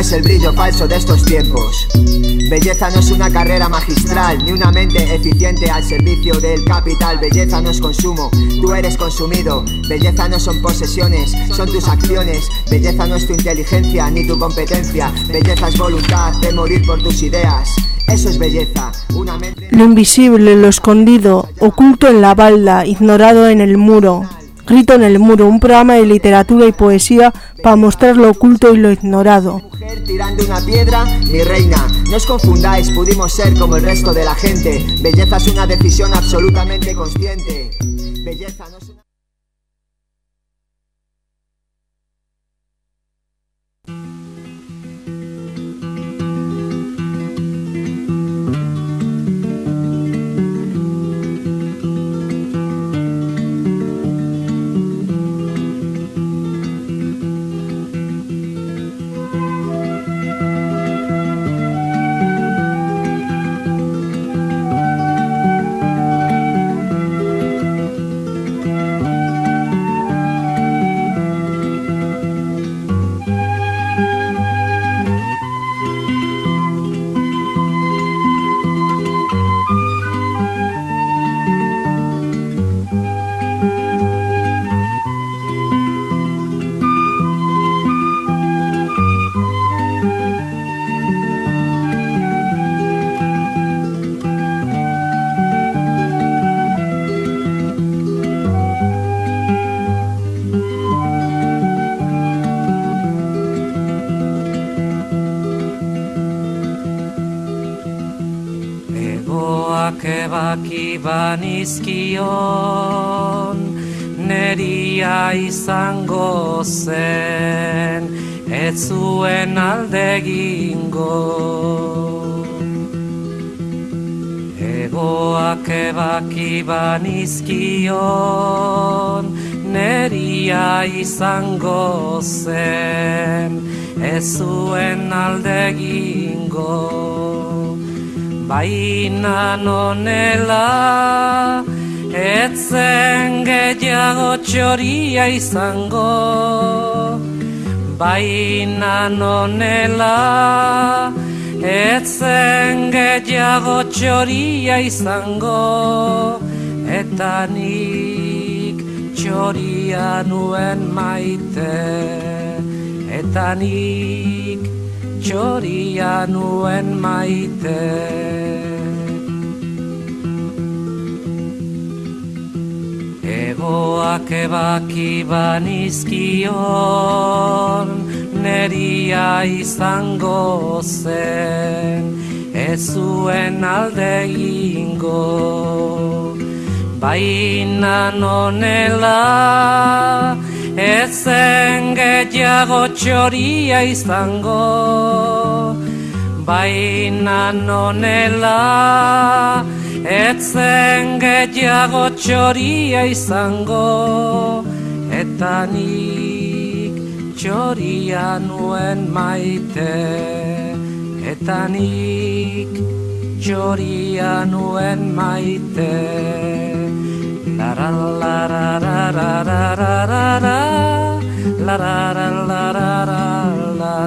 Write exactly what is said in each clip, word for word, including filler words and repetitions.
es el brillo falso de estos tiempos. Belleza no es una carrera magistral, ni una mente eficiente al servicio del capital. Belleza no es consumo, tú eres consumido. Belleza no son posesiones, son tus acciones. Belleza no es tu inteligencia ni tu competencia. Belleza es voluntad de morir por tus ideas. Eso es belleza, una mente... Lo invisible, lo escondido, oculto en la balda, ignorado en el muro. Grito en el muro, un programa de literatura y poesía para mostrar lo oculto y lo ignorado. Mujer tirando una piedra, mi reina, no os confundáis, pudimos ser como el resto de la gente. Belleza es una decisión absolutamente consciente. Belleza no es una... Ebaki banizkion neria izango zen, ez zuen alde egingo. Egoak ebaki banizkion neria izango zen, ez zuen alde egingo. Baina nonela, etzen gehiago txoria izango. Baina nonela, etzen gehiago txoria izango. Eta nik txoria nuen maite, eta nik txoria nuen maite. Egoak ebaki banizkion neria izango zen, ez zuen alde egingo. Baina nonela, etzen gehiago txoria izango. Baina nonela, etzen gehiago txoria izango. Eta nik txoria nuen maite, eta nik txoria nuen maite. La la la la la la la la la la la la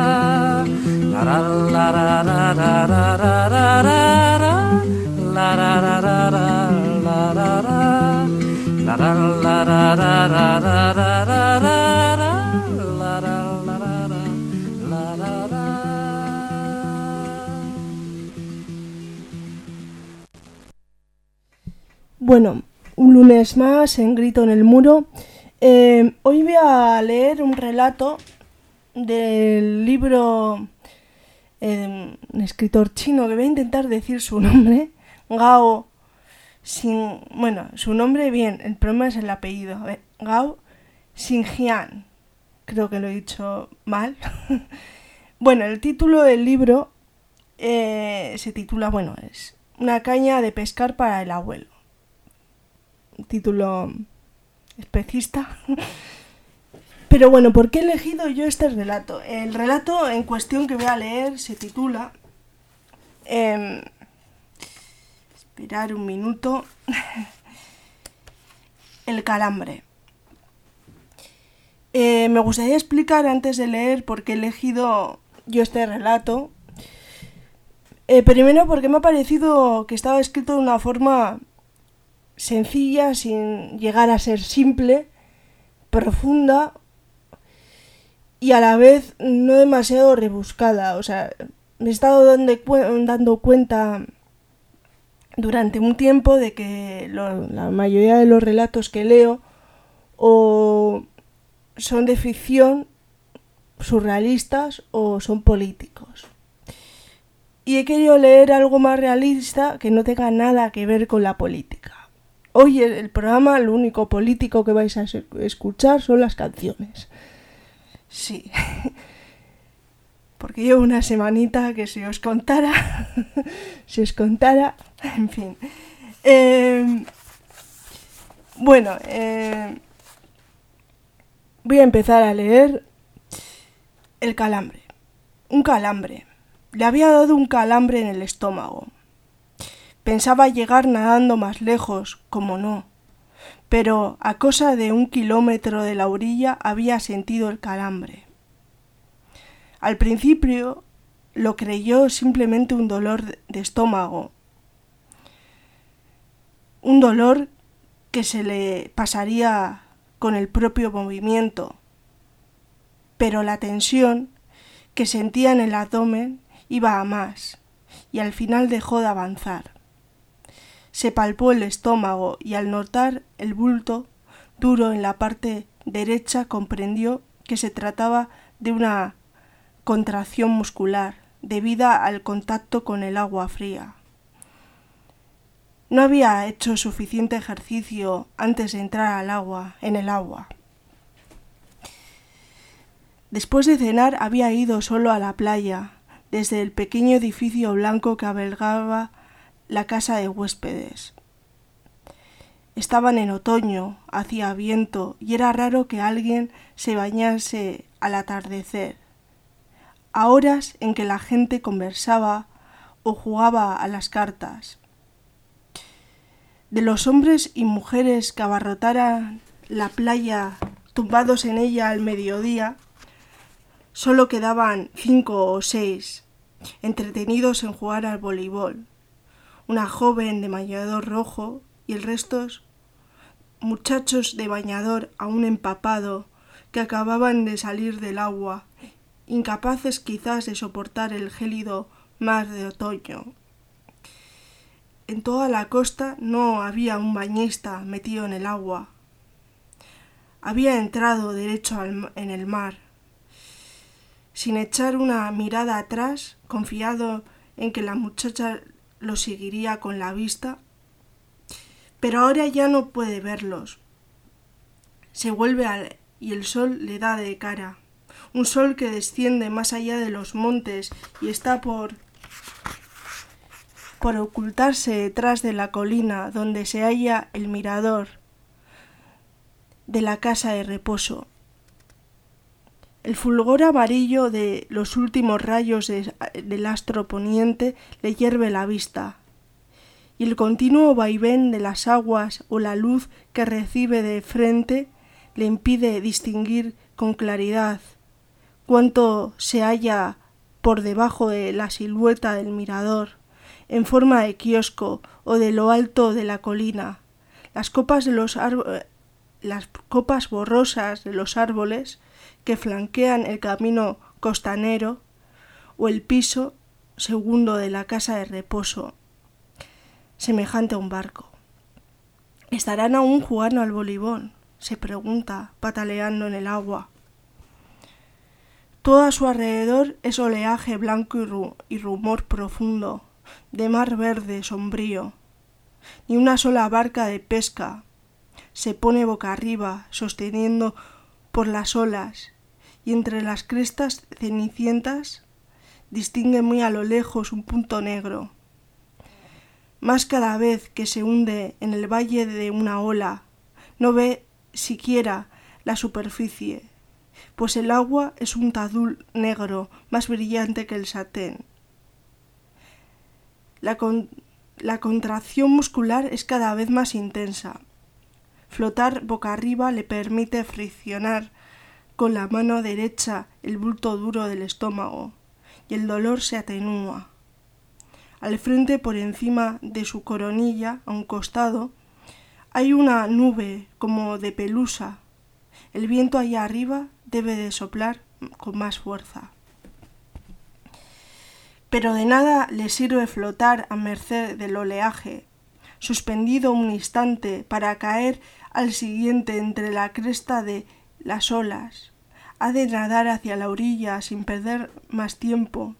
Bueno, un lunes más en Grito en el Muro. Eh, hoy voy a leer un relato del libro eh, un escritor chino que voy a intentar decir su nombre, Gao Xin, bueno, su nombre bien, el problema es el apellido, eh, Gao Xingjian, creo que lo he dicho mal. Bueno, el título del libro eh, se titula, bueno, es Una caña de pescar para el abuelo. Título especista. Pero bueno, ¿por qué he elegido yo este relato? El relato en cuestión que voy a leer se titula eh, esperar un minuto. El calambre. Eh, me gustaría explicar antes de leer por qué he elegido yo este relato. Eh, primero porque me ha parecido que estaba escrito de una forma sencilla, sin llegar a ser simple, profunda y a la vez no demasiado rebuscada. O sea, me he estado dando, cu- dando cuenta durante un tiempo de que lo, la mayoría de los relatos que leo o son de ficción, surrealistas o son políticos. Y he querido leer algo más realista que no tenga nada que ver con la política. Hoy el, el programa, lo único político que vais a escuchar son las canciones. Sí. Porque llevo una semanita que si os contara, si os contara, en fin. Eh, bueno, eh, voy a empezar a leer El calambre. Un calambre. Le había dado un calambre en el estómago. Pensaba llegar nadando más lejos, como no. Pero a cosa de un kilómetro de la orilla había sentido el calambre. Al principio lo creyó simplemente un dolor de estómago. Un dolor que se le pasaría con el propio movimiento. Pero la tensión que sentía en el abdomen iba a más, y al final dejó de avanzar. Se palpó el estómago y al notar el bulto duro en la parte derecha comprendió que se trataba de una contracción muscular debida al contacto con el agua fría. No había hecho suficiente ejercicio antes de entrar al agua, en el agua. Después de cenar había ido solo a la playa, desde el pequeño edificio blanco que albergaba la casa de huéspedes. Estaban en otoño, hacía viento y era raro que alguien se bañase al atardecer, a horas en que la gente conversaba o jugaba a las cartas. De los hombres y mujeres que abarrotaran la playa tumbados en ella al mediodía, solo quedaban cinco o seis, entretenidos en jugar al voleibol. Una joven de bañador rojo y el resto muchachos de bañador aún empapado que acababan de salir del agua, incapaces quizás de soportar el gélido mar de otoño. En toda la costa no había un bañista metido en el agua. Había entrado derecho al, en el mar, sin echar una mirada atrás, confiado en que la muchacha lo seguiría con la vista, pero ahora ya no puede verlos. Se vuelve al, y el sol le da de cara, un sol que desciende más allá de los montes y está por, por ocultarse detrás de la colina donde se halla el mirador de la casa de reposo. El fulgor amarillo de los últimos rayos de, del astro poniente le hierve la vista, y el continuo vaivén de las aguas o la luz que recibe de frente le impide distinguir con claridad cuánto se halla por debajo de la silueta del mirador, en forma de kiosco o de lo alto de la colina. Las copas de los árboles, las copas borrosas de los árboles que flanquean el camino costanero o el piso segundo de la casa de reposo, semejante a un barco. ¿Estarán aún jugando al voleibol?, se pregunta, pataleando en el agua. Todo a su alrededor es oleaje blanco y, ru- y rumor profundo, de mar verde sombrío. Ni una sola barca de pesca se pone boca arriba, sosteniendo por las olas, y entre las crestas cenicientas distingue muy a lo lejos un punto negro. Más cada vez que se hunde en el valle de una ola, no ve siquiera la superficie, pues el agua es un tazul negro más brillante que el satén. La, con- la contracción muscular es cada vez más intensa. Flotar boca arriba le permite friccionar con la mano derecha el bulto duro del estómago, y el dolor se atenúa. Al frente, por encima de su coronilla, a un costado, hay una nube como de pelusa. El viento allá arriba debe de soplar con más fuerza. Pero de nada le sirve flotar a merced del oleaje, suspendido un instante para caer al siguiente entre la cresta de las olas. Ha de nadar hacia la orilla sin perder más tiempo.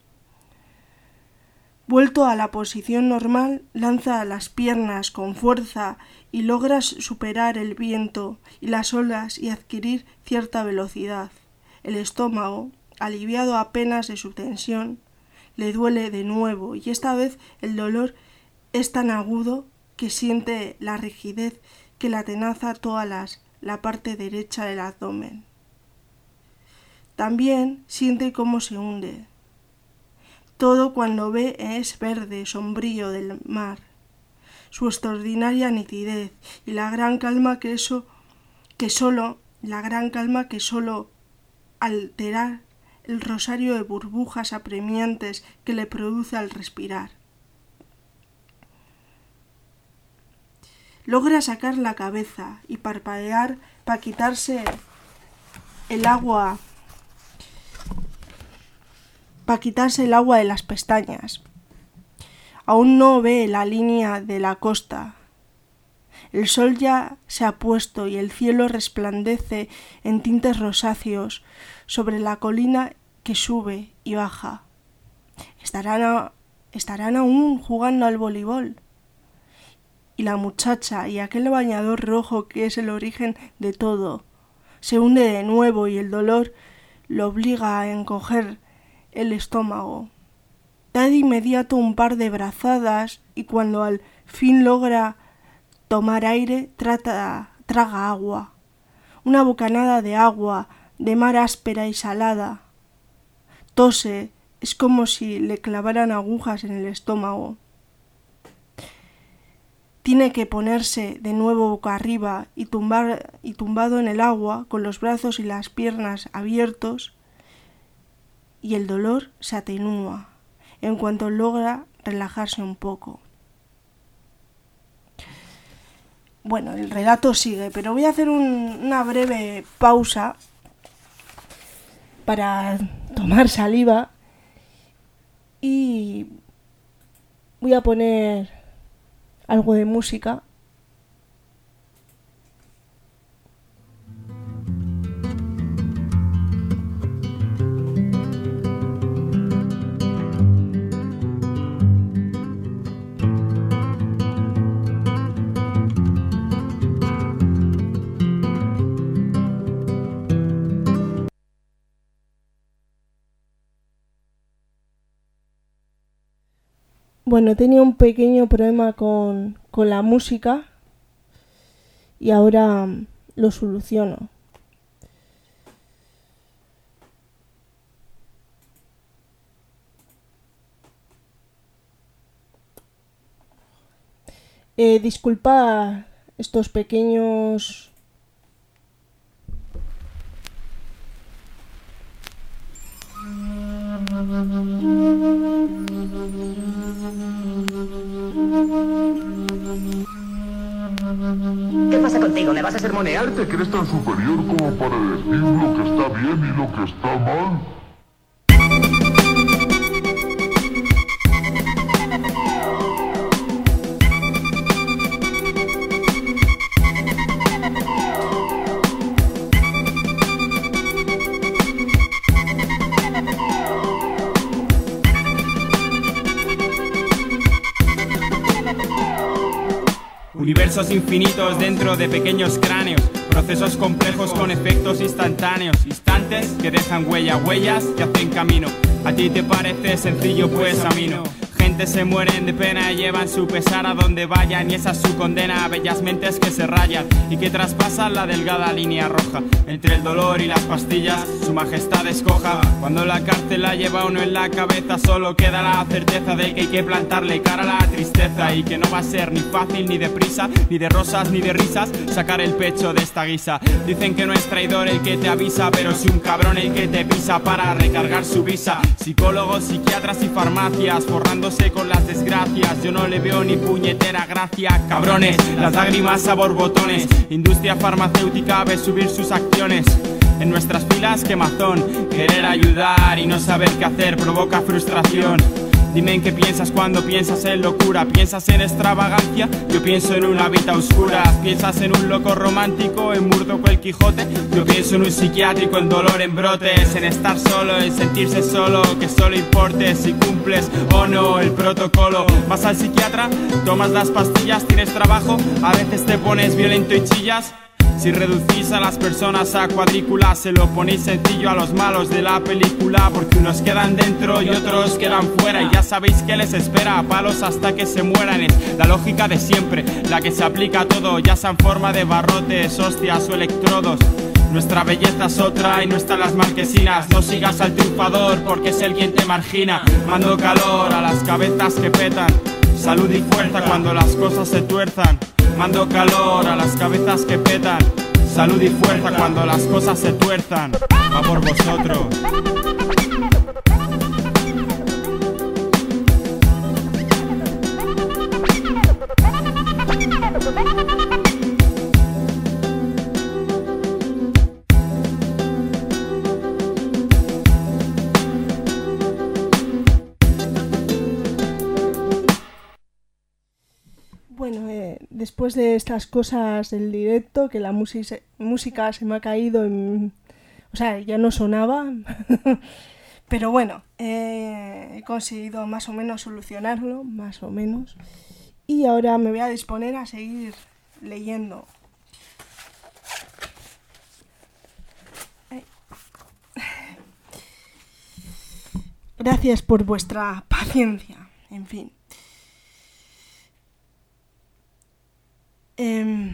Vuelto a la posición normal, lanza las piernas con fuerza y logras superar el viento y las olas y adquirir cierta velocidad. El estómago, aliviado apenas de su tensión, le duele de nuevo y esta vez el dolor es tan agudo que siente la rigidez que la atenaza toda las, la parte derecha del abdomen. También siente cómo se hunde. Todo cuando ve es verde, sombrío del mar, su extraordinaria nitidez y la gran calma que eso, que solo, la gran calma que solo alterar el rosario de burbujas apremiantes que le produce al respirar. Logra sacar la cabeza y parpadear para quitarse el agua para quitarse el agua de las pestañas. Aún no ve la línea de la costa. El sol ya se ha puesto y el cielo resplandece en tintes rosáceos sobre la colina que sube y baja. Estarán, a, estarán aún jugando al voleibol. Y la muchacha y aquel bañador rojo que es el origen de todo se hunde de nuevo y el dolor lo obliga a encoger el estómago. Da de inmediato un par de brazadas y cuando al fin logra tomar aire trata, traga agua. Una bocanada de agua, de mar áspera y salada. Tose, es como si le clavaran agujas en el estómago. Tiene que ponerse de nuevo boca arriba y, tumbar, y tumbado en el agua, con los brazos y las piernas abiertos, y el dolor se atenúa en cuanto logra relajarse un poco. Bueno, el relato sigue, pero voy a hacer un, una breve pausa para tomar saliva y voy a poner algo de música. Bueno, tenía un pequeño problema con, con la música y ahora um, lo soluciono. Eh, disculpa estos pequeños... ¿Qué pasa contigo? ¿Me vas a sermonear? ¿Te crees tan superior como para decir lo que está bien y lo que está mal? Universos infinitos dentro de pequeños cráneos, procesos complejos con efectos instantáneos, instantes que dejan huella, huellas que hacen camino. A ti te parece sencillo, pues a mí no. mentes se mueren de pena y llevan su pesar a donde vayan, y esa es su condena. Bellas mentes que se rayan y que traspasan la delgada línea roja entre el dolor y las pastillas. Su majestad escoja. Cuando la cárcel la lleva uno en la cabeza, solo queda la certeza de que hay que plantarle cara a la tristeza, y que no va a ser ni fácil ni deprisa, ni de rosas ni de risas, sacar el pecho de esta guisa. Dicen que no es traidor el que te avisa, pero si un cabrón el que te pisa para recargar su visa. Psicólogos, psiquiatras y farmacias forrándose con las desgracias. Yo no le veo ni puñetera gracia, cabrones. Las lágrimas a borbotones. Industria farmacéutica ve subir sus acciones. En nuestras filas quemazón. Querer ayudar y no saber qué hacer provoca frustración. Dime en qué piensas cuando piensas en locura. ¿Piensas en extravagancia? Yo pienso en una vida oscura. ¿Piensas en un loco romántico, en Murdoch o el Quijote? Yo pienso en un psiquiátrico, en dolor, en brotes, en estar solo, en sentirse solo, que solo importe si cumples o no el protocolo. Vas al psiquiatra, tomas las pastillas, tienes trabajo, a veces te pones violento y chillas. Si reducís a las personas a cuadrículas, se lo ponéis sencillo a los malos de la película, porque unos quedan dentro y otros quedan fuera, y ya sabéis que les espera a palos hasta que se mueran. Es la lógica de siempre, la que se aplica a todo, ya sea en forma de barrotes, hostias o electrodos. Nuestra belleza es otra y no están las marquesinas. No sigas al triunfador porque es el quien te margina. Mando calor a las cabezas que petan, salud y fuerza cuando las cosas se tuerzan. Mando calor a las cabezas que petan, salud y fuerza cuando las cosas se tuerzan. Va por vosotros. Bueno, eh, después de estas cosas del directo, que la música, música se me ha caído, en, o sea, ya no sonaba, pero bueno, eh, he conseguido más o menos solucionarlo, más o menos, y ahora me voy a disponer a seguir leyendo. Ay. Gracias por vuestra paciencia, en fin. Eh,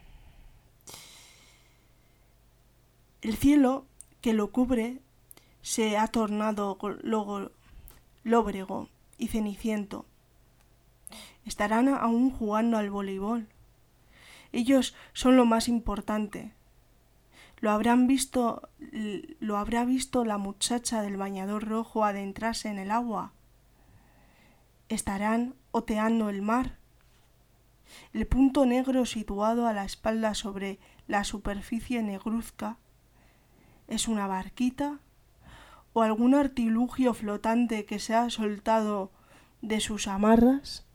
el cielo que lo cubre se ha tornado logo, lóbrego y ceniciento. Estarán aún jugando al voleibol. Ellos son lo más importante. Lo habrán visto, lo habrá visto la muchacha del bañador rojo adentrarse en el agua. Estarán oteando el mar. El punto negro situado a la espalda sobre la superficie negruzca es una barquita o algún artilugio flotante que se ha soltado de sus amarras.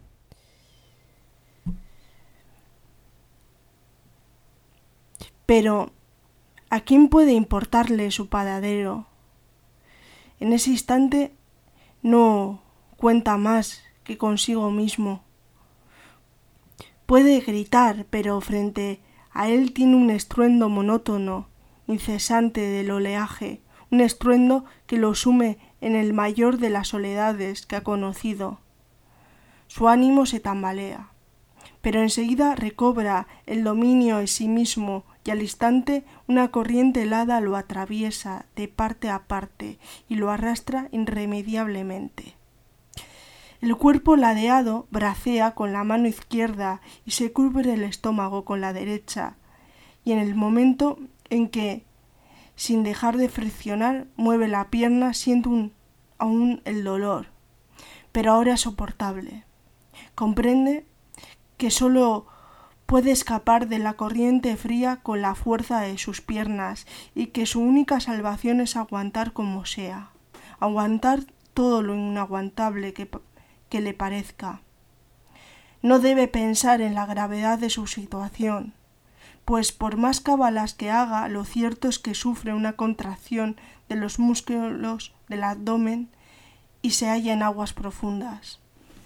Pero ¿a quién puede importarle su paradero? En ese instante no cuenta más que consigo mismo. Puede gritar, pero frente a él tiene un estruendo monótono, incesante del oleaje, un estruendo que lo sume en el mayor de las soledades que ha conocido. Su ánimo se tambalea, pero enseguida recobra el dominio en sí mismo y al instante una corriente helada lo atraviesa de parte a parte y lo arrastra irremediablemente. El cuerpo ladeado bracea con la mano izquierda y se cubre el estómago con la derecha, y en el momento en que, sin dejar de friccionar, mueve la pierna, siente un, aún el dolor, pero ahora es soportable. Comprende que solo puede escapar de la corriente fría con la fuerza de sus piernas y que su única salvación es aguantar como sea, aguantar todo lo inaguantable que que le parezca. No debe pensar en la gravedad de su situación, pues por más cábalas que haga, lo cierto es que sufre una contracción de los músculos del abdomen y se halla en aguas profundas.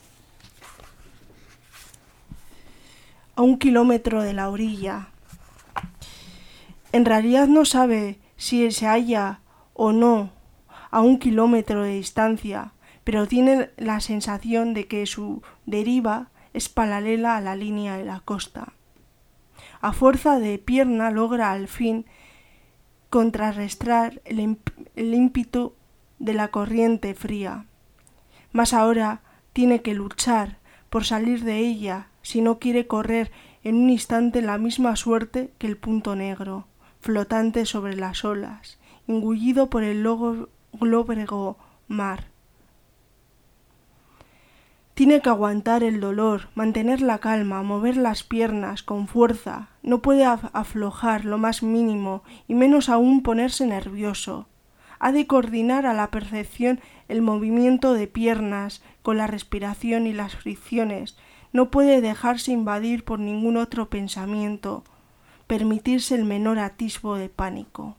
A un kilómetro de la orilla. En realidad no sabe si se halla o no a un kilómetro de distancia, pero tiene la sensación de que su deriva es paralela a la línea de la costa. A fuerza de pierna logra al fin contrarrestar el, imp- el ímpetu de la corriente fría. Mas ahora tiene que luchar por salir de ella si no quiere correr en un instante la misma suerte que el punto negro, flotante sobre las olas, engullido por el logo, glóbrego mar. Tiene que aguantar el dolor, mantener la calma, mover las piernas con fuerza, no puede af- aflojar lo más mínimo y menos aún ponerse nervioso. Ha de coordinar a la perfección el movimiento de piernas con la respiración y las fricciones. No puede dejarse invadir por ningún otro pensamiento, permitirse el menor atisbo de pánico.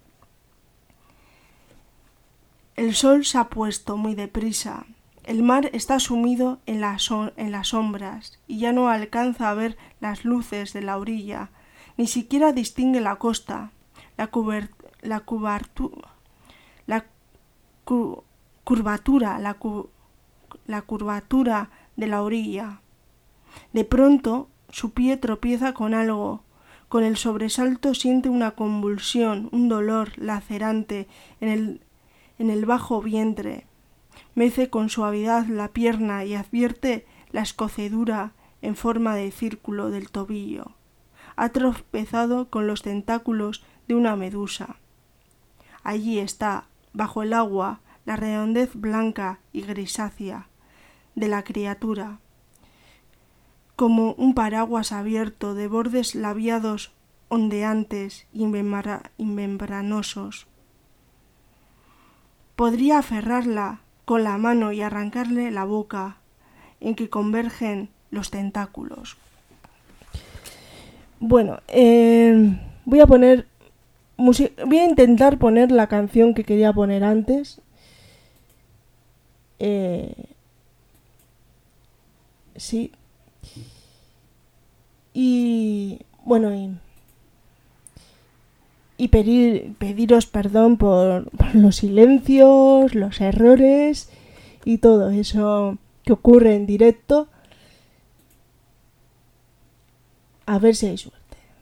El sol se ha puesto muy deprisa. El mar está sumido en, la so- en las sombras y ya no alcanza a ver las luces de la orilla, ni siquiera distingue la costa, la, cuber- la, cubartu- la cu- curvatura, la, cu- la curvatura de la orilla. De pronto su pie tropieza con algo. Con el sobresalto siente una convulsión, un dolor lacerante en el, en el bajo vientre. Mece con suavidad la pierna y advierte la escocedura en forma de círculo del tobillo. Ha tropezado con los tentáculos de una medusa. Allí está, bajo el agua, la redondez blanca y grisácea de la criatura, como un paraguas abierto de bordes labiados ondeantes y membra- membranosos. Podría aferrarla con la mano y arrancarle la boca en que convergen los tentáculos. Bueno, eh, voy a poner musi- voy a intentar poner la canción que quería poner antes. Eh, sí. Y bueno, y, y pedir, pediros perdón por, por los silencios, los errores y todo eso que ocurre en directo. A ver si hay suerte.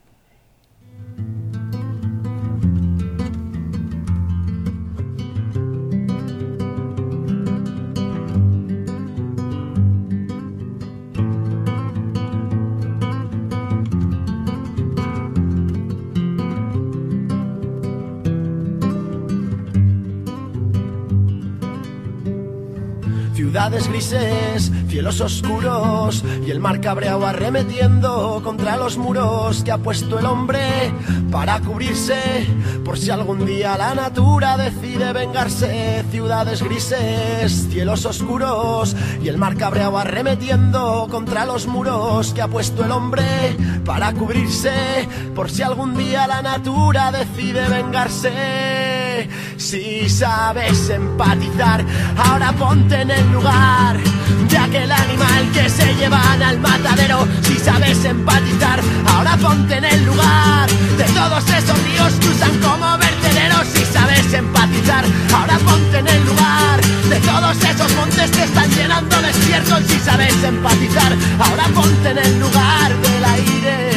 Ciudades grises, cielos oscuros y el mar cabreado arremetiendo contra los muros que ha puesto el hombre para cubrirse por si algún día la natura decide vengarse. Ciudades grises, cielos oscuros y el mar cabreado arremetiendo contra los muros que ha puesto el hombre para cubrirse por si algún día la natura decide vengarse. Si sabes empatizar, ahora ponte en el lugar de aquel animal que se llevan al matadero. Si sabes empatizar, ahora ponte en el lugar de todos esos ríos que usan como vertederos. Si sabes empatizar, ahora ponte en el lugar de todos esos montes que están llenando desiertos. Si sabes empatizar, ahora ponte en el lugar del aire.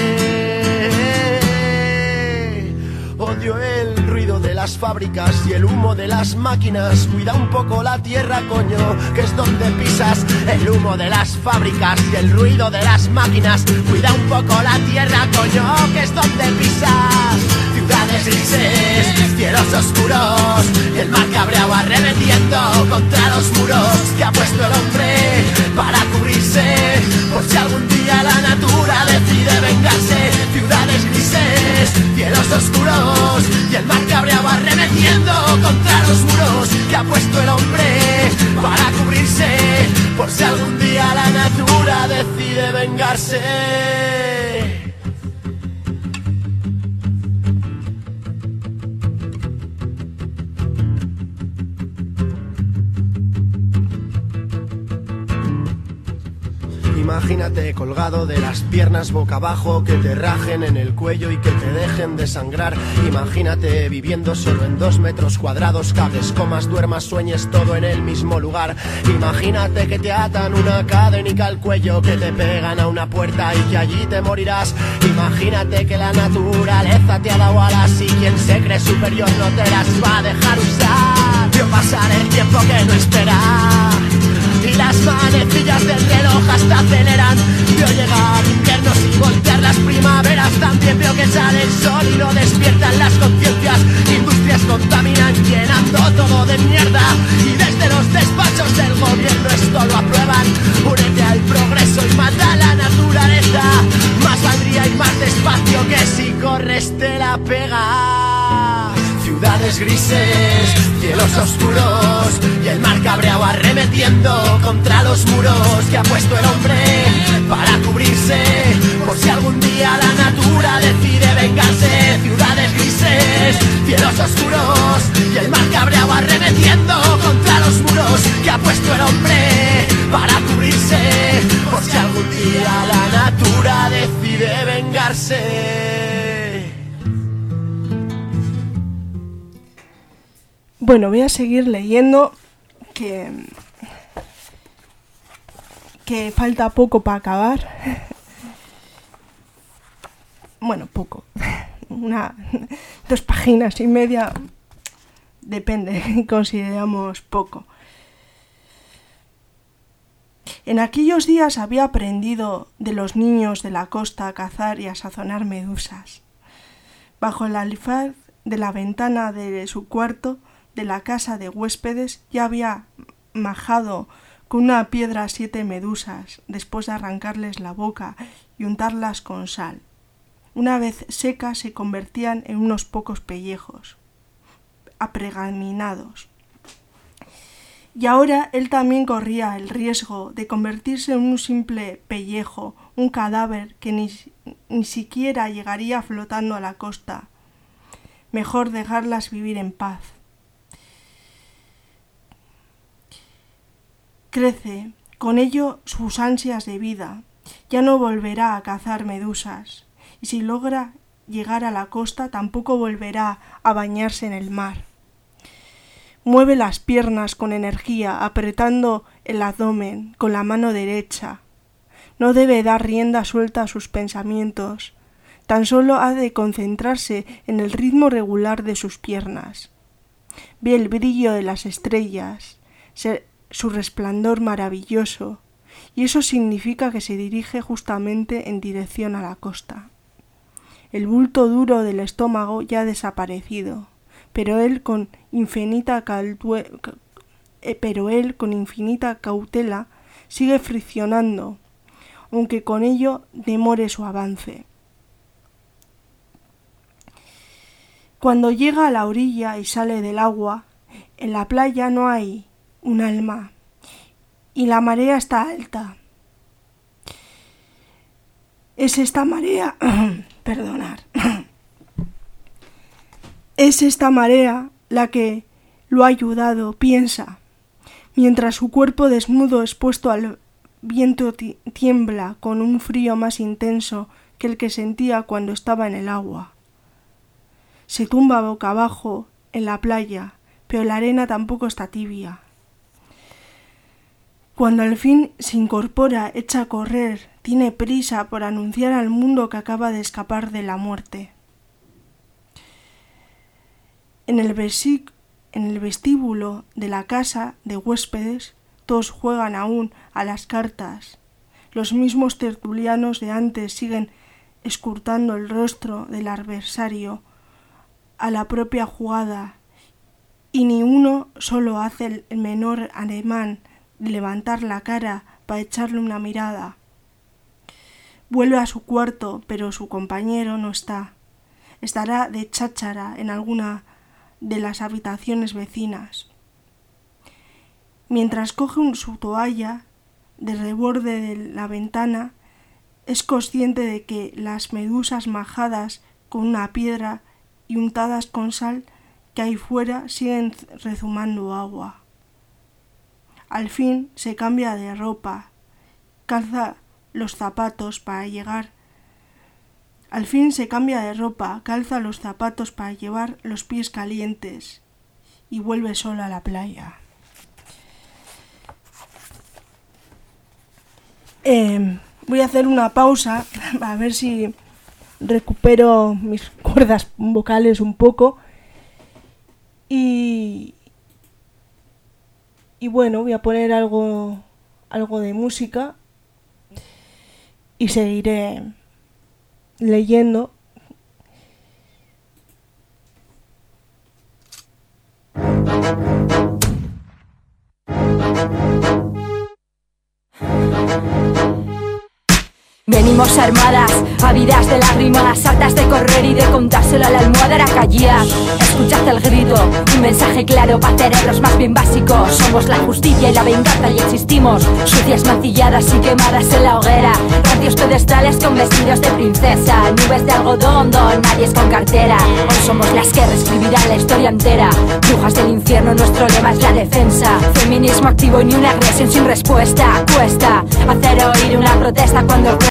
Odio el ruido de las fábricas y el humo de las máquinas. Cuida un poco la tierra, coño, que es donde pisas. El humo de las fábricas y el ruido de las máquinas. Cuida un poco la tierra, coño, que es donde pisas. Ciudades grises, cielos oscuros y el mar cabreado arremetiendo contra los muros que ha puesto el hombre para cubrirse por si algún día la natura decide vengarse. Ciudades grises, cielos oscuros y el mar cabreado arremetiendo contra los muros que ha puesto el hombre para cubrirse por si algún día la natura decide vengarse. Imagínate colgado de las piernas boca abajo, que te rajen en el cuello y que te dejen de sangrar. Imagínate viviendo solo en dos metros cuadrados, cables, comas, duermas, sueñes todo en el mismo lugar. Imagínate que te atan una cadenica al cuello, que te pegan a una puerta y que allí te morirás. Imagínate que la naturaleza te ha dado alas y quien se cree superior no te las va a dejar usar. Vio pasar el tiempo que no espera y las manecillas del reloj hasta aceleran. Vio llegar inviernos y voltear las primaveras. También vio que sale el sol y lo despiertan las conciencias. Industrias contaminan llenando todo de mierda y desde los despachos del gobierno esto lo aprueban. Únete al progreso y mata a la naturaleza. Más valdría ir más despacio que si corres te la pega. Ciudades grises, cielos oscuros y el mar cabreado arremetiendo contra los muros que ha puesto el hombre para cubrirse por si algún día la natura decide vengarse. Ciudades grises, cielos oscuros y el mar cabreado arremetiendo contra los muros que ha puesto el hombre para cubrirse por si algún día la natura decide vengarse. Bueno, voy a seguir leyendo, que, que falta poco para acabar. Bueno, poco. Una, dos páginas y media, depende, consideramos poco. En aquellos días había aprendido de los niños de la costa a cazar y a sazonar medusas. Bajo el alfaz de la ventana de su cuarto, de la casa de huéspedes, ya había majado con una piedra siete medusas, después de arrancarles la boca y untarlas con sal. Una vez secas se convertían en unos pocos pellejos, apregaminados. Y ahora él también corría el riesgo de convertirse en un simple pellejo, un cadáver que ni, ni siquiera llegaría flotando a la costa. Mejor dejarlas vivir en paz. Crece con ello sus ansias de vida. Ya no volverá a cazar medusas, y si logra llegar a la costa tampoco volverá a bañarse en el mar. Mueve las piernas con energía, apretando el abdomen con la mano derecha. No debe dar rienda suelta a sus pensamientos. Tan solo ha de concentrarse en el ritmo regular de sus piernas. Ve el brillo de las estrellas, se su resplandor maravilloso, y eso significa que se dirige justamente en dirección a la costa. El bulto duro del estómago ya ha desaparecido, pero él con infinita caltue... pero él con infinita cautela sigue friccionando, aunque con ello demore su avance. Cuando llega a la orilla y sale del agua, en la playa no hay un alma, y la marea está alta. Es esta marea, perdonar, es esta marea la que lo ha ayudado, piensa, mientras su cuerpo desnudo expuesto al viento tiembla con un frío más intenso que el que sentía cuando estaba en el agua. Se tumba boca abajo en la playa, pero la arena tampoco está tibia. Cuando al fin se incorpora, echa a correr, tiene prisa por anunciar al mundo que acaba de escapar de la muerte. En el, versic- en el vestíbulo de la casa de huéspedes, todos juegan aún a las cartas. Los mismos tertulianos de antes siguen escrutando el rostro del adversario a la propia jugada, y ni uno solo hace el menor ademán de levantar la cara para echarle una mirada. Vuelve a su cuarto, pero su compañero no está. Estará de cháchara en alguna de las habitaciones vecinas. Mientras coge un, su toalla de reborde de la ventana, es consciente de que las medusas majadas con una piedra y untadas con sal que ahí fuera siguen rezumando agua. Al fin se cambia de ropa, calza los zapatos para llegar. Al fin se cambia de ropa, calza los zapatos para llevar los pies calientes y vuelve sola a la playa. Eh, voy a hacer una pausa a ver si recupero mis cuerdas vocales un poco y, y bueno, voy a poner algo, algo de música y seguiré leyendo. Venimos armadas, ávidas de lágrimas, hartas de correr y de contárselo a la almohada aracallía. Escuchad el grito, un mensaje claro para cerebros más bien básicos. Somos la justicia y la venganza y existimos sucias, mancilladas y quemadas en la hoguera. Radios pedestales con vestidos de princesa, nubes de algodón, don nadie es con cartera. Hoy somos las que reescribirán la historia entera. Brujas del infierno, nuestro lema es la defensa. Feminismo activo y ni una agresión sin respuesta. Cuesta hacer oír una protesta cuando el...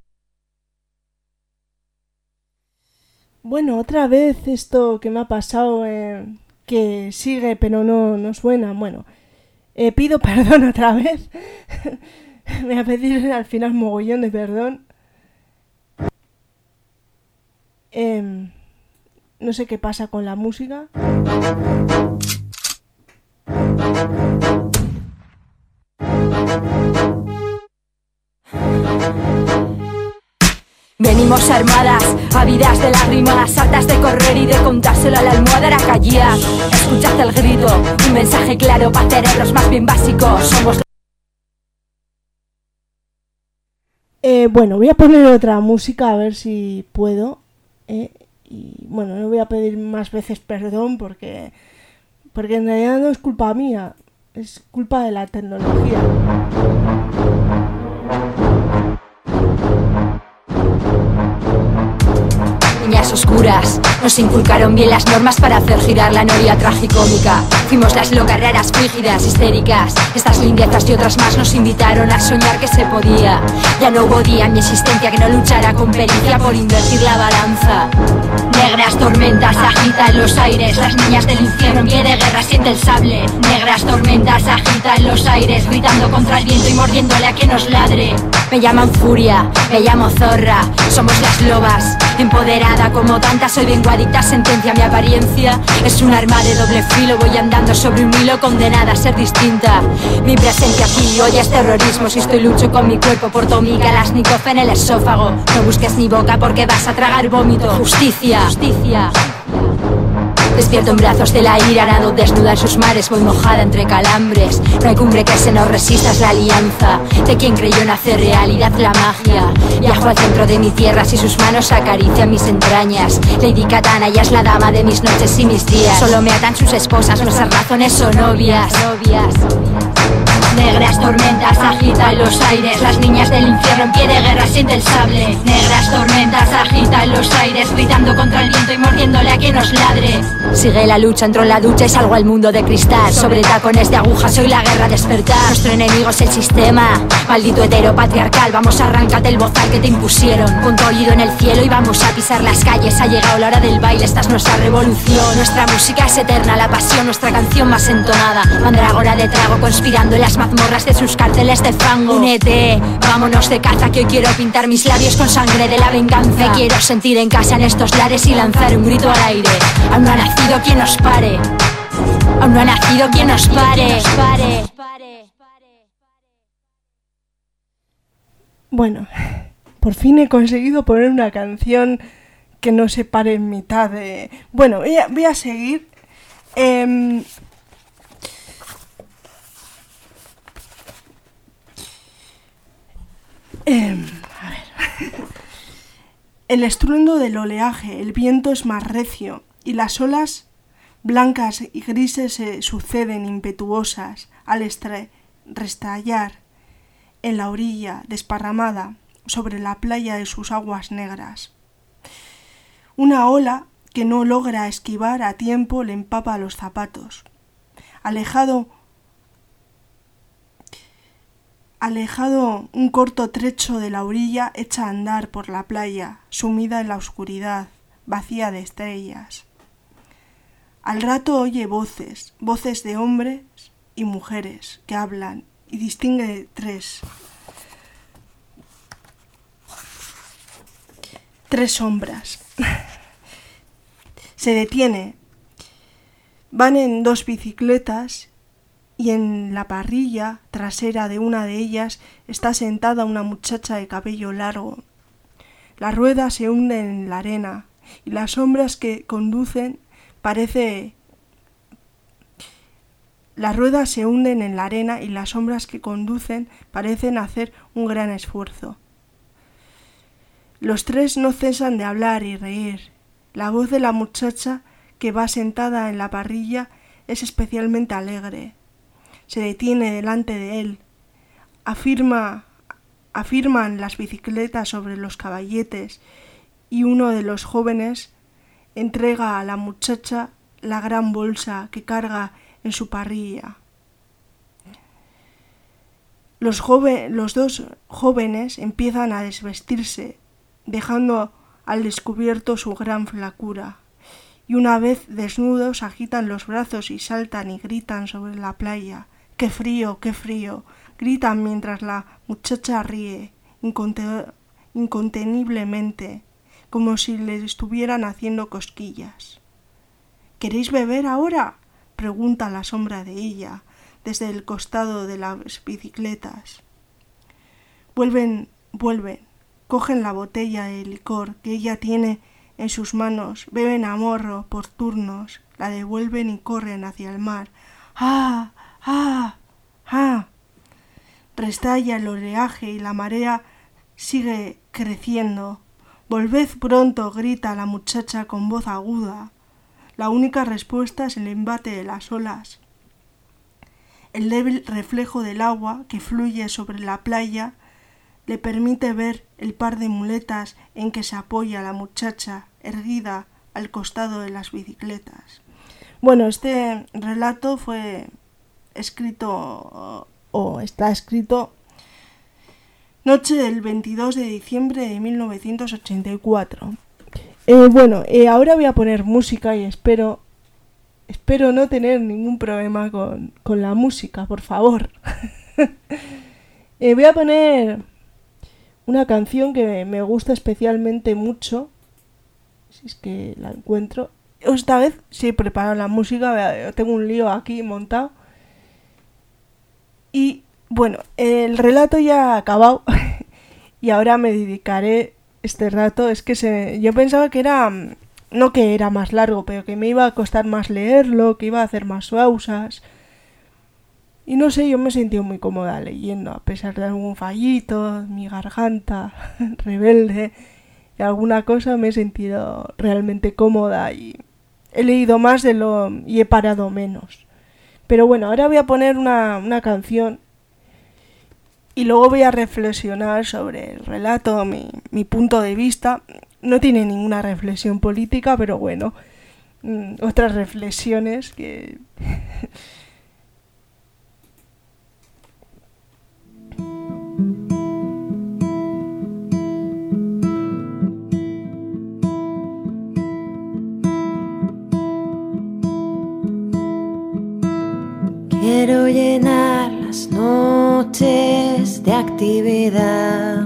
Bueno, otra vez esto que me ha pasado, eh, que sigue pero no, no suena. Bueno, eh, pido perdón otra vez. Me voy a pedir al final mogollón de perdón. Eh, no sé qué pasa con la música. Venimos armadas, ávidas de lágrimas, hartas de correr y de contárselo a la almohada aracallía. Escuchad el grito, un mensaje claro para cerebros más bien básicos. Somos... Eh, bueno, voy a poner otra música a ver si puedo. Eh, y bueno, no voy a pedir más veces perdón porque, porque en realidad no es culpa mía, es culpa de la tecnología. Niñas oscuras, nos inculcaron bien las normas para hacer girar la noria tragicómica. Fuimos las locas, raras, frígidas, histéricas. Estas lindezas y otras más nos invitaron a soñar que se podía. Ya no hubo día en mi existencia que no luchara con pericia por invertir la balanza. Negras tormentas agitan los aires, las niñas del infierno en pie de guerra siente el sable. Negras tormentas agitan los aires, gritando contra el viento y mordiéndole a que nos ladre. Me llaman furia, me llamo zorra, somos las lobas, empoderada como tantas, soy vengo adicta, sentencia mi apariencia. Es un arma de doble filo, voy andando sobre un hilo, condenada a ser distinta. Mi presencia aquí hoy es terrorismo, si estoy lucho con mi cuerpo, porto mi Kalashnikov en el esófago. No busques mi boca porque vas a tragar vómito. Justicia, justicia. Despierto en brazos de la ira, nado desnuda en sus mares, voy mojada entre calambres. No hay cumbre que se nos resista, es la alianza de quien creyó en hacer realidad la magia. Viajo al centro de mi tierra, si sus manos acarician mis entrañas. Lady Katana, ella es la dama de mis noches y mis días. Solo me atan sus esposas, nuestras razones son obvias. Negras tormentas agitan los aires, las niñas del infierno en pie de guerra siente el sable. Negras tormentas agitan los aires, gritando contra el viento y mordiéndole a que nos ladre. Sigue la lucha, entro en la ducha y salgo al mundo de cristal. Sobre tacones de aguja soy la guerra despertar. Nuestro enemigo es el sistema, maldito heteropatriarcal. Vamos, arráncate el bozal que te impusieron. Con tu oído en el cielo y vamos a pisar las calles. Ha llegado la hora del baile, esta es nuestra revolución. Nuestra música es eterna, la pasión, nuestra canción más entonada. Mandrágora de trago conspirando en las mazmorras de sus cárceles de fango. Únete, vámonos de caza que hoy quiero pintar mis labios con sangre de la venganza. Me quiero sentir en casa en estos lares y lanzar un grito al aire. Aún no ha nacido quien nos pare, aún no ha nacido quien nos pare. Bueno, por fin he conseguido poner una canción que no se pare en mitad de... Bueno, voy a, voy a seguir. Eh... Eh, a ver. El estruendo del oleaje, el viento es más recio y las olas blancas y grises se suceden impetuosas al estre- restallar en la orilla desparramada sobre la playa de sus aguas negras. Una ola que no logra esquivar a tiempo le empapa los zapatos. Alejado Alejado un corto trecho de la orilla, echa a andar por la playa, sumida en la oscuridad, vacía de estrellas. Al rato oye voces, voces de hombres y mujeres que hablan, y distingue tres. Tres sombras. Se detiene. Van en dos bicicletas y en la parrilla trasera de una de ellas está sentada una muchacha de cabello largo. La rueda se hunde en la arena y las sombras que conducen parece... Las ruedas se hunden en la arena y las sombras que conducen parecen hacer un gran esfuerzo. Los tres no cesan de hablar y reír. La voz de la muchacha que va sentada en la parrilla es especialmente alegre. Se detiene delante de él. Afirma, afirman las bicicletas sobre los caballetes y uno de los jóvenes entrega a la muchacha la gran bolsa que carga en su parrilla. Los, joven, los dos jóvenes empiezan a desvestirse, dejando al descubierto su gran flacura, y una vez desnudos agitan los brazos y saltan y gritan sobre la playa. ¡Qué frío, qué frío! Gritan mientras la muchacha ríe inconte- inconteniblemente, como si les estuvieran haciendo cosquillas. ¿Queréis beber ahora?, pregunta la sombra de ella, desde el costado de las bicicletas. Vuelven, vuelven, cogen la botella de licor que ella tiene en sus manos, beben a morro por turnos, la devuelven y corren hacia el mar. ¡Ah! ¡Ah! ¡Ah! Restalla el oleaje y la marea sigue creciendo. Volved pronto, grita la muchacha con voz aguda. La única respuesta es el embate de las olas. El débil reflejo del agua que fluye sobre la playa le permite ver el par de muletas en que se apoya la muchacha, erguida al costado de las bicicletas. Bueno, este relato fue escrito, o está escrito, noche del veintidós de diciembre de mil novecientos ochenta y cuatro. Eh, bueno, eh, ahora voy a poner música y espero, espero no tener ningún problema con, con la música, por favor. eh, voy a poner una canción que me gusta especialmente mucho, si es que la encuentro. Esta vez sí he preparado la música, tengo un lío aquí montado. Y bueno, el relato ya ha acabado y ahora me dedicaré este rato. Es que se, yo pensaba que era, no que era más largo, pero que me iba a costar más leerlo, que iba a hacer más pausas. Y no sé, yo me he sentido muy cómoda leyendo, a pesar de algún fallito, mi garganta rebelde y alguna cosa, me he sentido realmente cómoda y he leído más de lo y he parado menos. Pero bueno, ahora voy a poner una, una canción y luego voy a reflexionar sobre el relato, mi, mi punto de vista. No tiene ninguna reflexión política, pero bueno, mmm, otras reflexiones que... Quiero llenar las noches de actividad,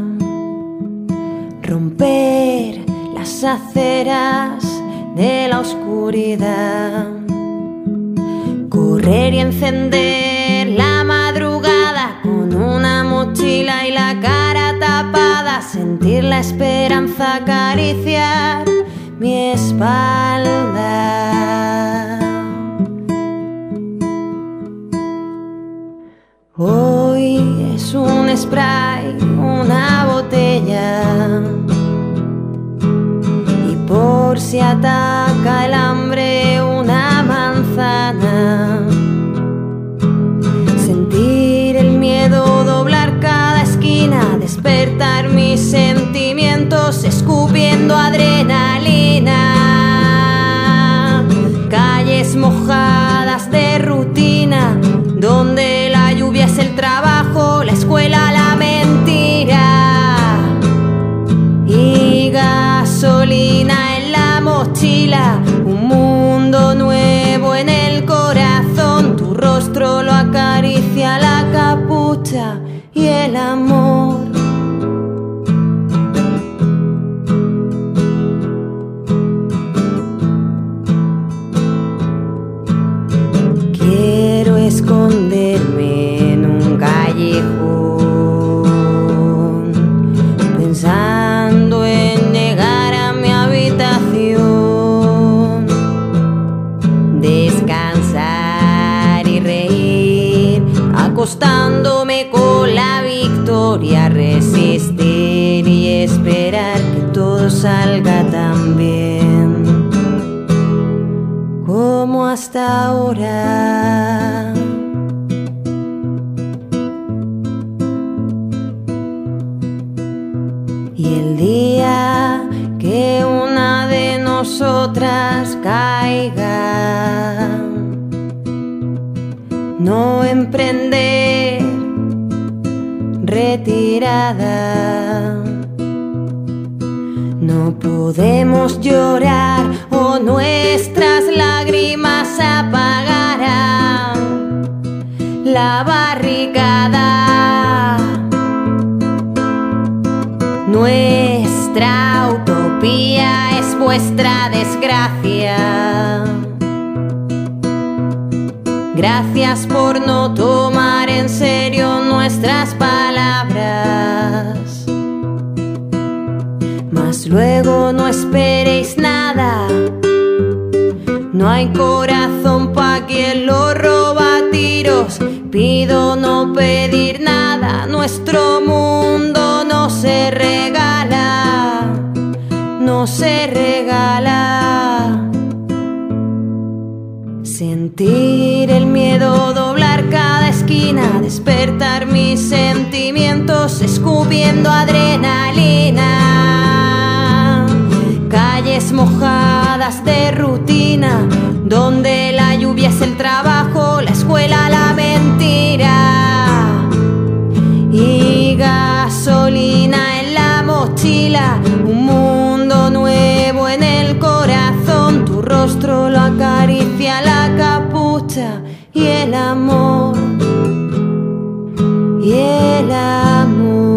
romper las aceras de la oscuridad, correr y encender la madrugada con una mochila y la cara tapada, sentir la esperanza acariciar mi espalda. Hoy es un spray, una botella, y por si ataca el hambre una manzana. Sentir el miedo doblar cada esquina, despertar mis sentimientos escupiendo adrenalina. Calles mojadas de rutina, donde la lluvia es el trabajo, la escuela mochila, un mundo nuevo en el corazón. Tu rostro lo acaricia la capucha y el amor. Quiero esconderme en un callejón, pensando en llegar a mi habitación, descansar y reír, acostándome con la victoria, resistir y esperar que todo salga tan bien como hasta ahora. Y el día que una de nosotras caiga, no emprender retirada. No podemos llorar o nuestras lágrimas apagarán la barricada. Nuestra utopía es vuestra desgracia. Gracias por no tomar en serio nuestras palabras. Mas luego no esperéis nada. No hay corazón pa' quien lo roba a tiros. Pido no pedir nada. Nuestro mundo no se regala. No se regala. Sentir el miedo, doblar cada esquina, despertar mis sentimientos, escupiendo adrenalina. Calles mojadas de rutina, donde la lluvia es el trabajo, la escuela la mentira. Y gasolina en la mochila, un mundo nuevo en el corazón. Tu rostro lo acaricia la capucha y el amor, y el amor.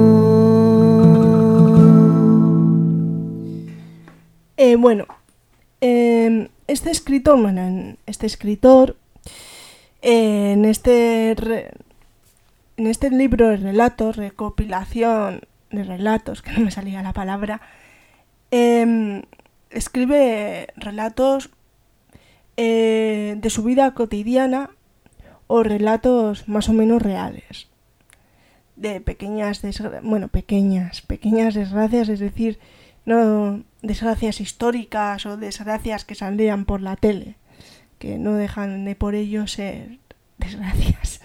Eh, bueno, eh, este escritor, bueno, este escritor, eh, en este re, en este libro de relatos, recopilación de relatos, que no me salía la palabra, eh, escribe relatos eh, de su vida cotidiana o relatos más o menos reales, de pequeñas desgra- bueno, pequeñas, pequeñas desgracias, es decir, no desgracias históricas o desgracias que saldrían por la tele, que no dejan de por ello ser desgracias.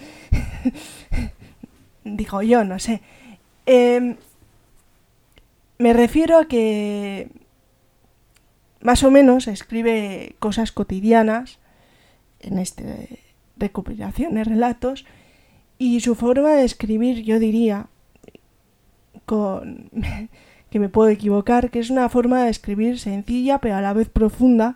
Digo yo, no sé. Eh, me refiero a que más o menos escribe cosas cotidianas en esta recopilación de relatos, y su forma de escribir, yo diría, con que me puedo equivocar, que es una forma de escribir sencilla pero a la vez profunda,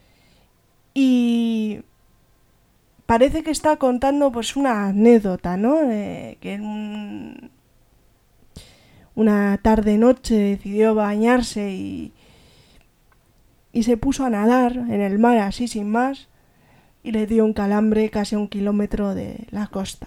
y parece que está contando pues una anécdota, ¿no? Eh, que un, una tarde-noche decidió bañarse y, y se puso a nadar en el mar así sin más, y le dio un calambre casi a un kilómetro de la costa.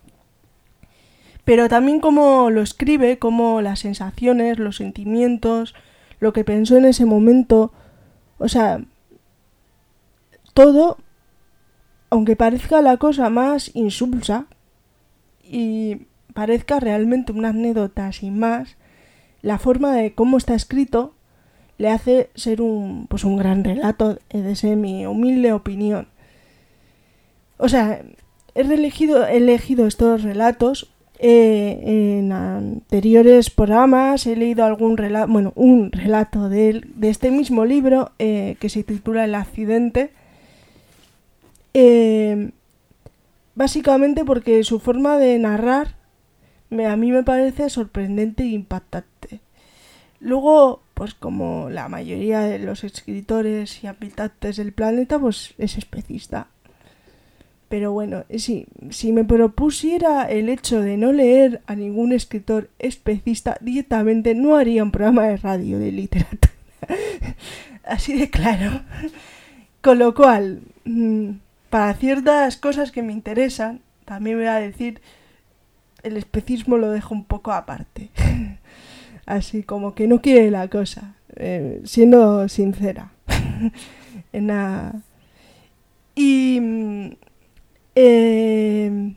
Pero también cómo lo escribe, cómo las sensaciones, los sentimientos, lo que pensó en ese momento, o sea, todo, aunque parezca la cosa más insulsa y parezca realmente una anécdota sin más, la forma de cómo está escrito le hace ser un, pues un gran relato, desde mi humilde opinión. O sea, he elegido, he elegido estos relatos eh, en anteriores programas, he leído algún relato, bueno, un relato de, él, de este mismo libro eh, que se titula El accidente, eh, básicamente porque su forma de narrar me, a mí me parece sorprendente e impactante. Luego pues como la mayoría de los escritores y habitantes del planeta, pues es especista. Pero bueno, sí, si me propusiera el hecho de no leer a ningún escritor especista, directamente no haría un programa de radio de literatura. Así de claro. Con lo cual, para ciertas cosas que me interesan, también voy a decir, el especismo lo dejo un poco aparte. Así como que no quiere la cosa, eh, siendo sincera. En la... Y... Eh,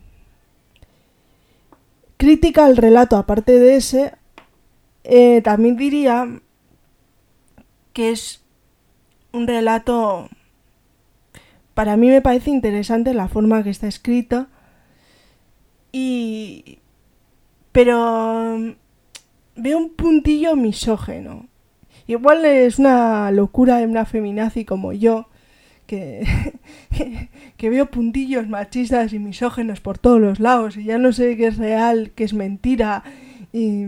crítica al relato, aparte de ese, eh, también diría que es un relato, para mí me parece interesante la forma que está escrita, y pero veo un puntillo misógeno. Igual es una locura de una feminazi como yo, que, que, que veo puntillos machistas y misógenos por todos los lados y ya no sé qué es real, qué es mentira. Y...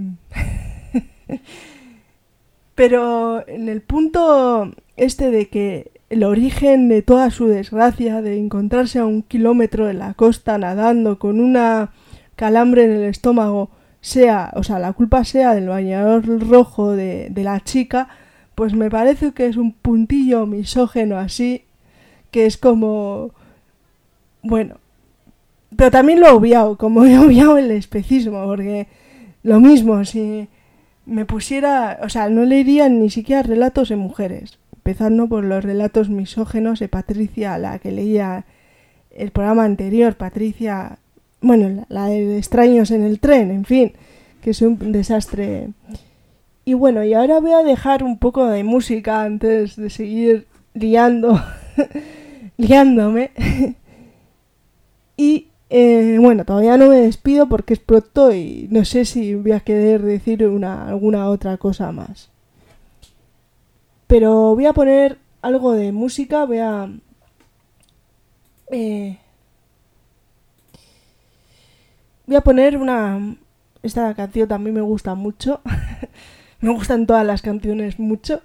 Pero en el punto este de que el origen de toda su desgracia, de encontrarse a un kilómetro de la costa nadando con una calambre en el estómago, sea, o sea, la culpa sea del bañador rojo de, de la chica, pues me parece que es un puntillo misógeno así, que es como... Bueno, pero también lo he obviado, como he obviado el especismo, porque lo mismo, si me pusiera... O sea, no leería ni siquiera relatos de mujeres, empezando por los relatos misógenos de Patricia, la que leía el programa anterior, Patricia... Bueno, la, la de extraños en el tren, en fin, que es un desastre. Y bueno, y ahora voy a dejar un poco de música antes de seguir liando... liándome. Y eh, bueno, todavía no me despido porque es pronto y no sé si voy a querer decir una, alguna otra cosa más. Pero voy a poner algo de música, voy a... Eh, voy a poner una... Esta canción también me gusta mucho. Me gustan todas las canciones mucho.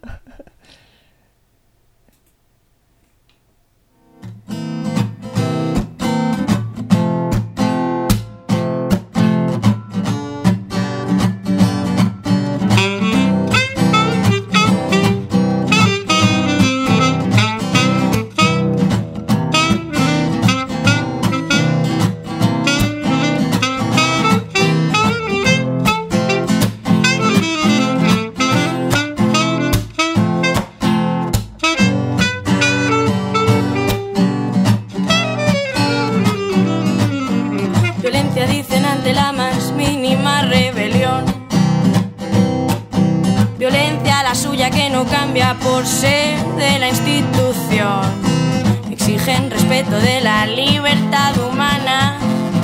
Por ser de la institución, exigen respeto de la libertad humana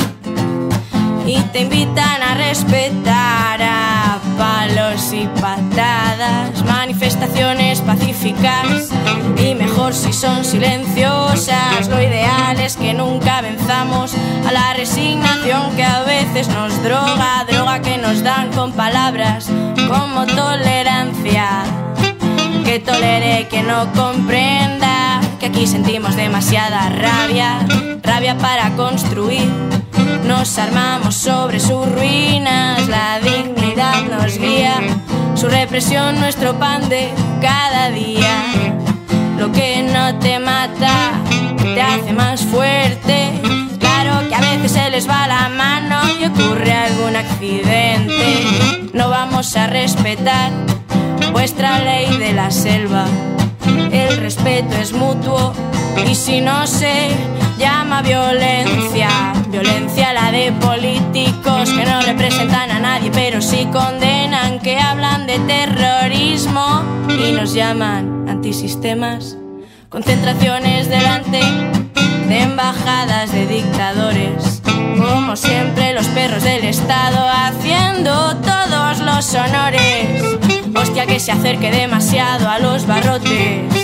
y te invitan a respetar a palos y patadas, manifestaciones pacíficas y mejor si son silenciosas. Lo ideal es que nunca venzamos a la resignación que a veces nos droga, droga que nos dan con palabras como tolerancia. Que tolere, que no comprenda que aquí sentimos demasiada rabia, rabia para construir. Nos armamos sobre sus ruinas, la dignidad nos guía, su represión nuestro pan de cada día. Lo que no te mata te hace más fuerte. Claro que a veces se les va la mano y ocurre algún accidente. No vamos a respetar vuestra ley de la selva. El respeto es mutuo y si no se llama violencia, violencia la de políticos que no representan a nadie pero sí condenan, que hablan de terrorismo y nos llaman antisistemas. Concentraciones delante de embajadas de dictadores, como siempre los perros del Estado haciendo todos los honores. Hostia, que se acerque demasiado a los barrotes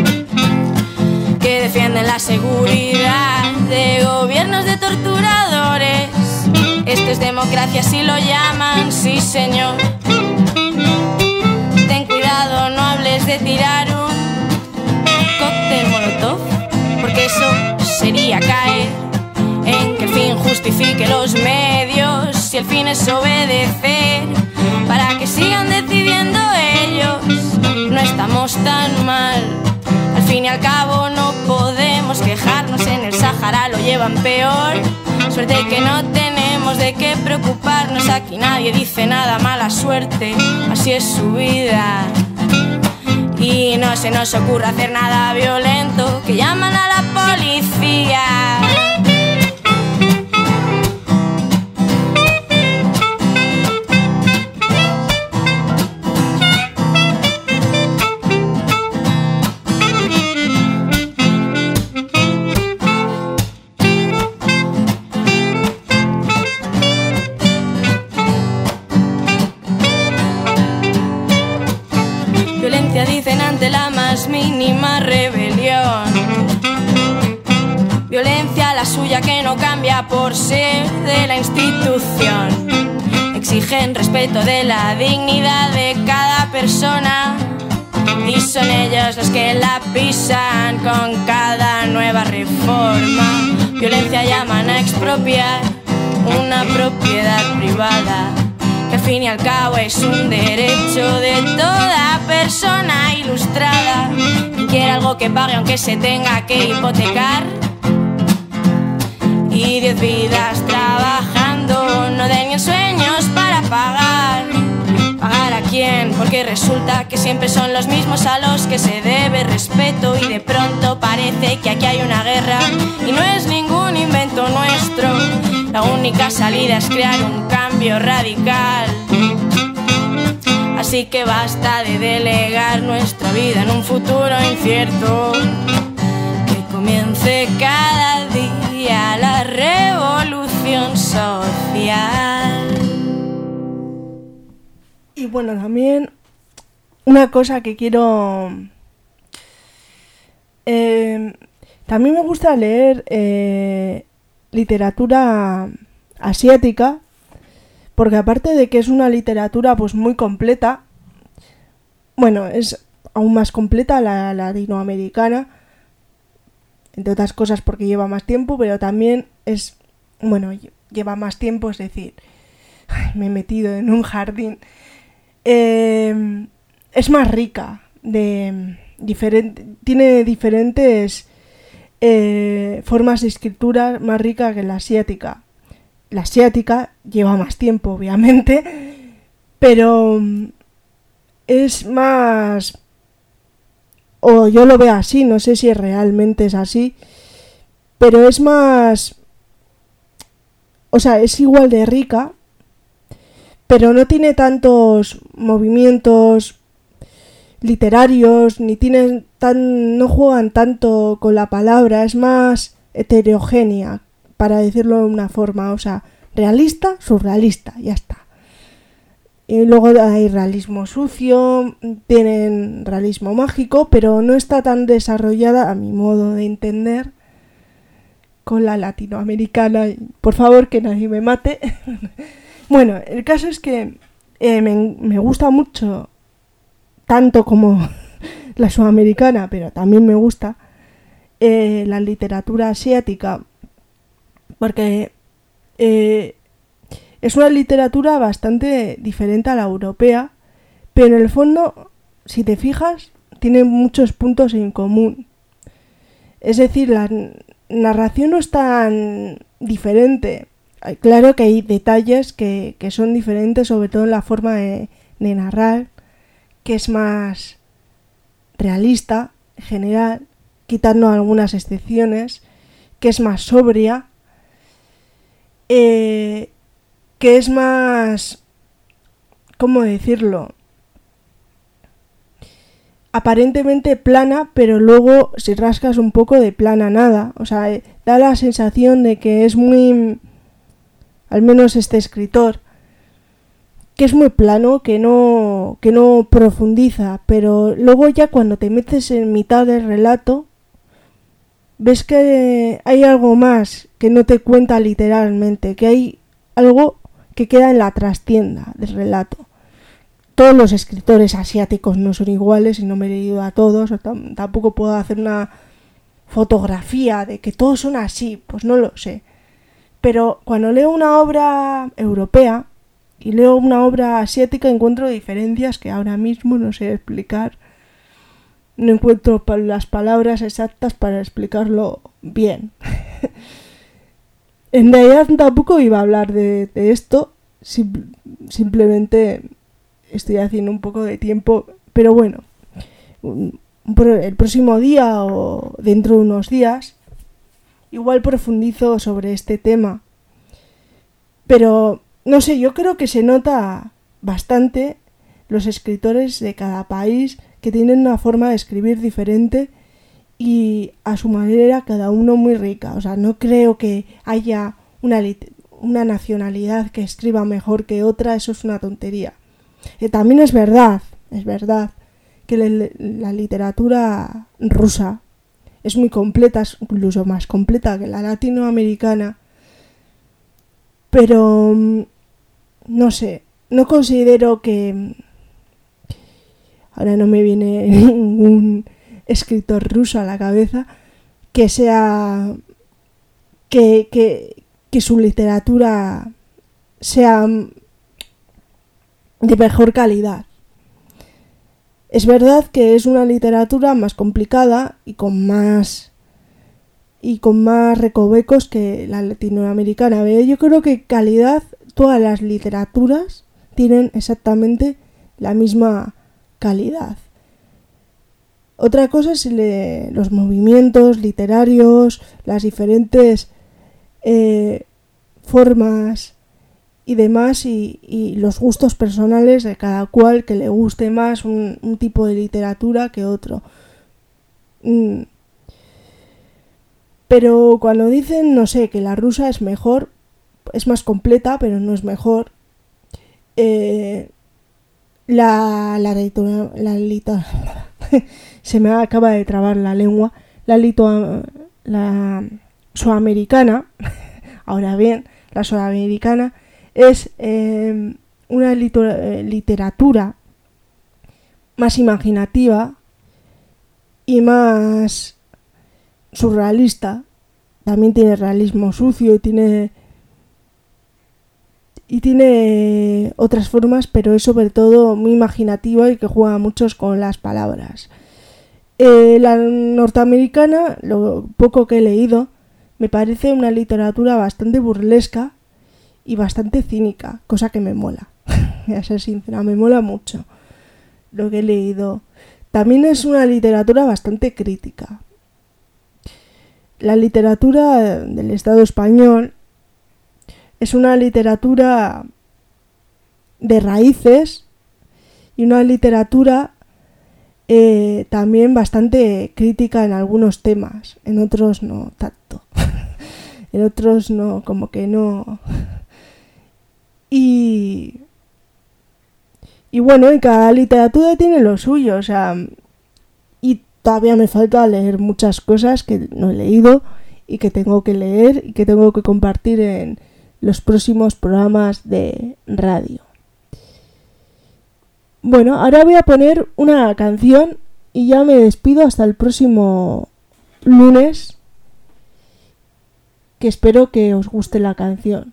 que defienden la seguridad de gobiernos de torturadores. Esto es democracia si lo llaman, sí señor. Ten cuidado antes de tirar un cóctel molotov, porque eso sería caer en que el fin justifique los medios, si el fin es obedecer para que sigan decidiendo ellos. No estamos tan mal, al fin y al cabo no podemos quejarnos, en el Sahara lo llevan peor. Suerte que no tenemos de qué preocuparnos, aquí nadie dice nada, mala suerte, así es su vida. Y no se nos ocurre hacer nada violento, que llaman a la policía. Dicen ante la más mínima rebelión. Violencia la suya que no cambia por ser de la institución. Exigen respeto de la dignidad de cada persona, y son ellos los que la pisan con cada nueva reforma. Violencia llaman a expropiar una propiedad privada, que al fin y al cabo es un derecho de toda persona ilustrada. Quien quiera algo que pague aunque se tenga que hipotecar, y diez vidas trabajando no den sueños para pagar. ¿Pagar a quién? Porque resulta que siempre son los mismos a los que se debe respeto, y de pronto parece que aquí hay una guerra y no es ningún invento nuestro. La única salida es crear un cambio radical. Así que basta de delegar nuestra vida en un futuro incierto. Que comience cada día la revolución social. Y bueno, también una cosa que quiero... Eh, también me gusta leer eh, literatura asiática, porque aparte de que es una literatura pues muy completa, bueno, es aún más completa la, la latinoamericana, entre otras cosas porque lleva más tiempo, pero también es, bueno, lleva más tiempo, es decir, ay, me he metido en un jardín, eh, es más rica, de diferente, tiene diferentes eh, formas de escritura, más rica que la asiática. La asiática lleva más tiempo, obviamente, pero es más... O yo lo veo así, no sé si realmente es así, pero es más... O sea, es igual de rica, pero no tiene tantos movimientos literarios, ni tienen tan... no juegan tanto con la palabra, es más heterogénea, para decirlo de una forma, o sea, realista, surrealista, ya está. Y luego hay realismo sucio, tienen realismo mágico, pero no está tan desarrollada, a mi modo de entender, con la latinoamericana. Por favor, que nadie me mate. Bueno, el caso es que eh, me, me gusta mucho, tanto como la sudamericana, pero también me gusta eh, la literatura asiática, porque eh, es una literatura bastante diferente a la europea, pero en el fondo, si te fijas, tiene muchos puntos en común. Es decir, la narración no es tan diferente. Claro que hay detalles que, que son diferentes, sobre todo en la forma de, de narrar, que es más realista, en general, quitando algunas excepciones, que es más sobria, eh, que es más, ¿cómo decirlo? Aparentemente plana, pero luego si rascas un poco de plana nada. O sea, eh, da la sensación de que es muy, al menos este escritor, que es muy plano, que no, que no profundiza, pero luego ya cuando te metes en mitad del relato, ves que hay algo más que no te cuenta literalmente, que hay algo que queda en la trastienda del relato. todos los escritores asiáticos no son iguales y no me he leído a todos, o t- tampoco puedo hacer una fotografía de que todos son así, pues no lo sé. Pero cuando leo una obra europea y leo una obra asiática encuentro diferencias que ahora mismo no sé explicar. No encuentro pa- las palabras exactas para explicarlo bien. En realidad tampoco iba a hablar de, de esto, sim- simplemente estoy haciendo un poco de tiempo, pero bueno, un, el próximo día o dentro de unos días igual profundizo sobre este tema. Pero no sé, yo creo que se nota bastante los escritores de cada país que tienen una forma de escribir diferente y a su manera cada uno muy rica. O sea, no creo que haya una, lit- una nacionalidad que escriba mejor que otra, eso es una tontería. Y también es verdad, es verdad que la, la literatura rusa es muy completa, es incluso más completa que la latinoamericana, pero no sé, no considero que... Ahora no me viene ningún escritor ruso a la cabeza que sea que, que, que su literatura sea de mejor calidad. Es verdad que es una literatura más complicada y con más y con más recovecos que la latinoamericana. ¿Ve? Yo creo que calidad, todas las literaturas tienen exactamente la misma calidad. Otra cosa es le, los movimientos literarios, las diferentes eh, formas y demás y, y los gustos personales de cada cual, que le guste más un, un tipo de literatura que otro. Mm. Pero cuando dicen, no sé, que la rusa es mejor, es más completa, pero no es mejor, eh, La, la, la, la lito, se me acaba de trabar la lengua, la lito, la sudamericana, ahora bien, la sudamericana es eh, una lito, eh, literatura más imaginativa y más surrealista. También tiene realismo sucio y tiene y tiene otras formas, pero es sobre todo muy imaginativa y que juega muchos con las palabras. Eh, la norteamericana, lo poco que he leído, me parece una literatura bastante burlesca y bastante cínica, cosa que me mola. Voy a ser sincera, me mola mucho lo que he leído. También es una literatura bastante crítica. La literatura del Estado español es una literatura de raíces y una literatura eh, también bastante crítica en algunos temas, en otros no tanto, en otros no, como que no. Y, y bueno, y cada literatura tiene lo suyo, o sea, y todavía me falta leer muchas cosas que no he leído y que tengo que leer y que tengo que compartir en los próximos programas de radio. Bueno, ahora voy a poner una canción y ya me despido hasta el próximo lunes, que espero que os guste la canción.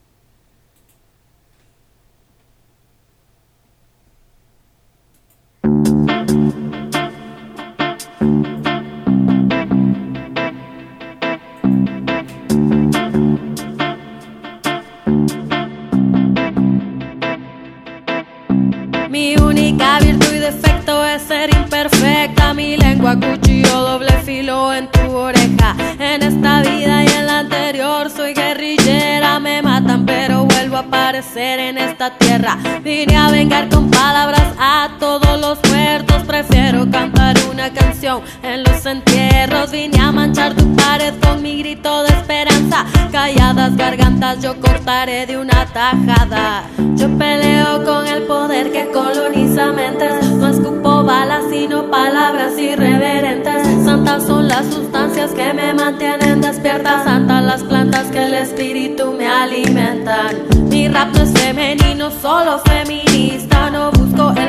Mi única virtud y defecto es ser imperfecta. Mi lengua cuchillo doble filo en tu oreja. En esta vida y en la anterior soy guerrillera. Me matan pero vuelvo a aparecer en esta tierra. Vine a vengar con palabras a todos los muertos. Prefiero cantar una canción en los entierros. Vine a manchar tu pared con mi grito de esperanza. Calladas gargantas yo cortaré de una tajada. Yo peleo con el poder que coloniza mentes. No escupo balas sino palabras irreverentes. Santas son las sustancias que me mantienen despierta. Santas las plantas que el espíritu me alimentan. Mi rap no es femenino, solo feminista. No busco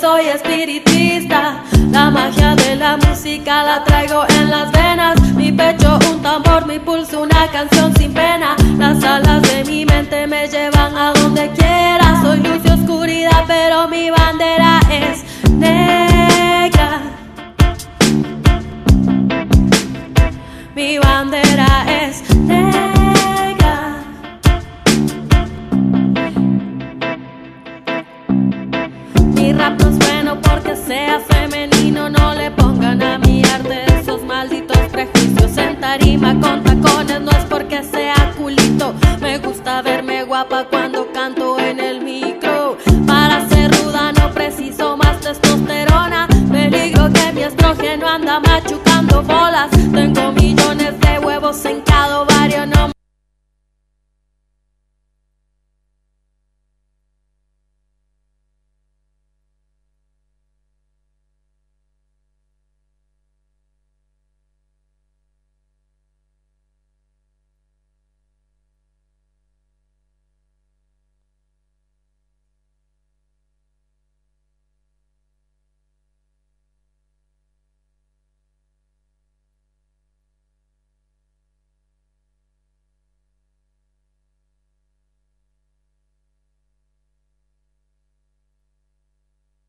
soy espiritista. La magia de la música la traigo en las venas. Mi pecho un tambor, mi pulso una canción sin pena. Las alas de mi mente me llevan a donde quiera. Soy luz y oscuridad, pero mi bandera es negra. Mi bandera es negra. Mi rap no es bueno porque sea femenino. No le pongan a mi arte esos malditos prejuicios. En tarima con tacones no es porque sea culito. Me gusta verme guapa cuando canto en el micro. Para ser ruda no preciso más testosterona. Peligro que mi estrógeno anda machucando bolas. Tengo mi